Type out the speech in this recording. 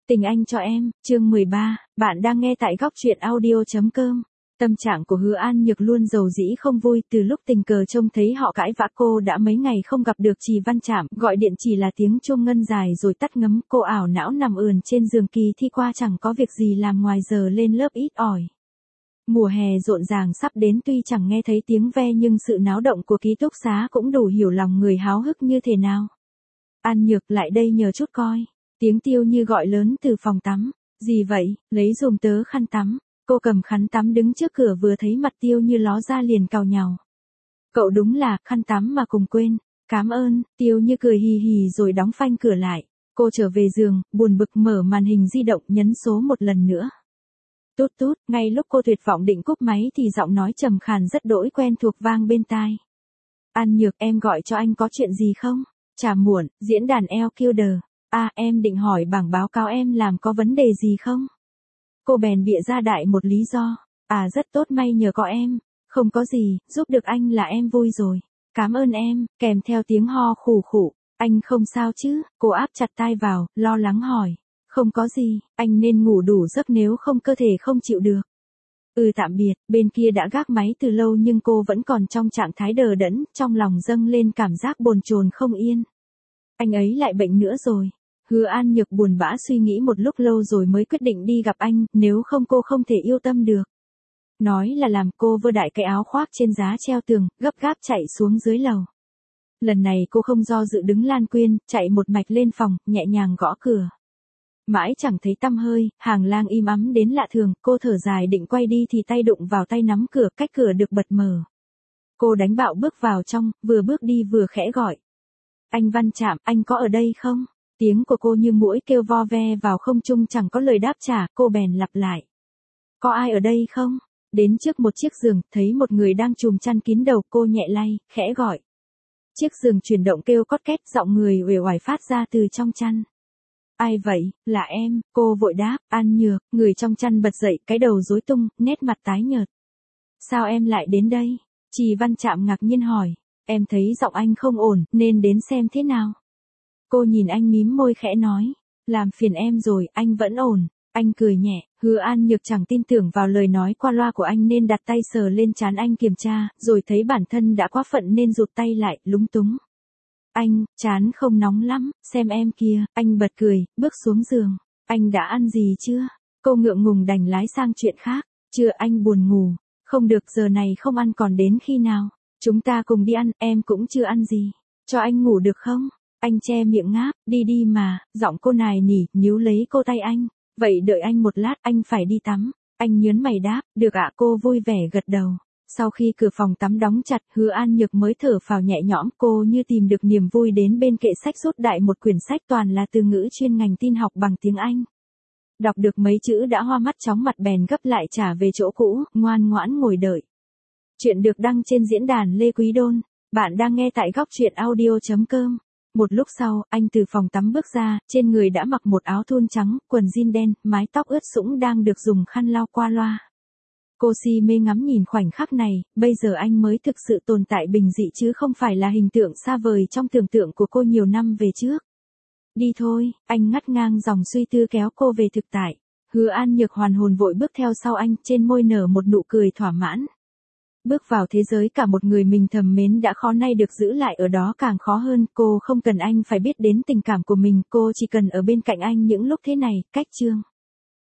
Tình anh cho em, chương 13, bạn đang nghe tại góc truyện audio.com. Tâm trạng của Hứa An Nhược luôn dầu dĩ không vui, từ lúc tình cờ trông thấy họ cãi vã cô đã mấy ngày không gặp được Trì Văn Trạm, gọi điện chỉ là tiếng chuông ngân dài rồi tắt ngấm, cô ảo não nằm ườn trên giường kỳ thi qua chẳng có việc gì làm ngoài giờ lên lớp ít ỏi. Mùa hè rộn ràng sắp đến, tuy chẳng nghe thấy tiếng ve nhưng sự náo động của ký túc xá cũng đủ hiểu lòng người háo hức như thế nào. An Nhược lại đây nhờ chút coi. Tiếng Tiêu Như gọi lớn từ phòng tắm. Gì vậy, lấy giùm tớ khăn tắm. Cô cầm khăn tắm đứng trước cửa vừa thấy mặt Tiêu Như ló ra liền càu nhàu. Cậu đúng là khăn tắm mà cùng quên. Cảm ơn, Tiêu Như cười hì hì rồi đóng phanh cửa lại. Cô trở về giường, buồn bực mở màn hình di động nhấn số một lần nữa. Tút tút, ngay lúc cô tuyệt vọng định cúp máy thì giọng nói trầm khàn rất đỗi quen thuộc vang bên tai. An Nhược, em gọi cho anh có chuyện gì không? Chả muộn, diễn đàn LQD. Em định hỏi bảng báo cáo em làm có vấn đề gì không? Cô bèn bịa ra đại một lý do. Rất tốt, may nhờ có em. Không có gì, giúp được anh là em vui rồi. Cảm ơn em, kèm theo tiếng ho khủ khủ. Anh không sao chứ? Cô áp chặt tai vào, lo lắng hỏi. Không có gì, anh nên ngủ đủ giấc nếu không cơ thể không chịu được. Tạm biệt, bên kia đã gác máy từ lâu nhưng cô vẫn còn trong trạng thái đờ đẫn, trong lòng dâng lên cảm giác bồn chồn không yên. Anh ấy lại bệnh nữa rồi. Hứa An Nhược buồn bã suy nghĩ một lúc lâu rồi mới quyết định đi gặp anh, nếu không cô không thể yêu tâm được. Nói là làm, cô vơ đại cái áo khoác trên giá treo tường, gấp gáp chạy xuống dưới lầu. Lần này cô không do dự đứng lan quyên, chạy một mạch lên phòng, nhẹ nhàng gõ cửa. Mãi chẳng thấy tăm hơi, hàng lang im ắng đến lạ thường, cô thở dài định quay đi thì tay đụng vào tay nắm cửa, cách cửa được bật mở. Cô đánh bạo bước vào trong, vừa bước đi vừa khẽ gọi. Anh Văn Trạm, anh có ở đây không? Tiếng của cô như muỗi kêu vo ve vào không trung chẳng có lời đáp trả, cô bèn lặp lại. Có ai ở đây không? Đến trước một chiếc giường, thấy một người đang trùm chăn kín đầu, cô nhẹ lay, khẽ gọi. Chiếc giường chuyển động kêu cót két, giọng người uể oải phát ra từ trong chăn. Ai vậy? Là em, cô vội đáp. An Nhược. Người trong chăn bật dậy, cái đầu rối tung, nét mặt tái nhợt. Sao em lại đến đây? Trì Văn Trạm ngạc nhiên hỏi. Em thấy giọng anh không ổn, nên đến xem thế nào. Cô nhìn anh mím môi khẽ nói. Làm phiền em rồi, anh vẫn ổn. Anh cười nhẹ. Hứa An Nhược chẳng tin tưởng vào lời nói qua loa của anh nên đặt tay sờ lên trán anh kiểm tra, rồi thấy bản thân đã quá phận nên rụt tay lại, lúng túng. Anh, trán không nóng lắm, xem em kia. Anh bật cười, bước xuống giường. Anh đã ăn gì chưa? Cô ngượng ngùng đành lái sang chuyện khác. Chưa, anh buồn ngủ. Không được, giờ này không ăn còn đến khi nào? Chúng ta cùng đi ăn, em cũng chưa ăn gì. Cho anh ngủ được không? Anh che miệng ngáp, đi đi mà. Giọng cô nài nỉ, níu lấy cô tay anh. Vậy đợi anh một lát, anh phải đi tắm. Anh nhớn mày đáp, được ạ. Cô vui vẻ gật đầu. Sau khi cửa phòng tắm đóng chặt, Hứa An Nhược mới thở phào nhẹ nhõm, cô như tìm được niềm vui đến bên kệ sách rút đại một quyển sách toàn là từ ngữ chuyên ngành tin học bằng tiếng Anh. Đọc được mấy chữ đã hoa mắt chóng mặt bèn gấp lại trả về chỗ cũ, ngoan ngoãn ngồi đợi. Chuyện được đăng trên diễn đàn Lê Quý Đôn. Bạn đang nghe tại góc truyện audio.com. Một lúc sau, anh từ phòng tắm bước ra, trên người đã mặc một áo thun trắng, quần jean đen, mái tóc ướt sũng đang được dùng khăn lau qua loa. Cô si mê ngắm nhìn khoảnh khắc này, bây giờ anh mới thực sự tồn tại bình dị chứ không phải là hình tượng xa vời trong tưởng tượng của cô nhiều năm về trước. Đi thôi, anh ngắt ngang dòng suy tư kéo cô về thực tại. Hứa An Nhược hoàn hồn vội bước theo sau anh, trên môi nở một nụ cười thỏa mãn. Bước vào thế giới cả một người mình thầm mến đã khó, nay được giữ lại ở đó càng khó hơn. Cô không cần anh phải biết đến tình cảm của mình, cô chỉ cần ở bên cạnh anh những lúc thế này. Cách chương.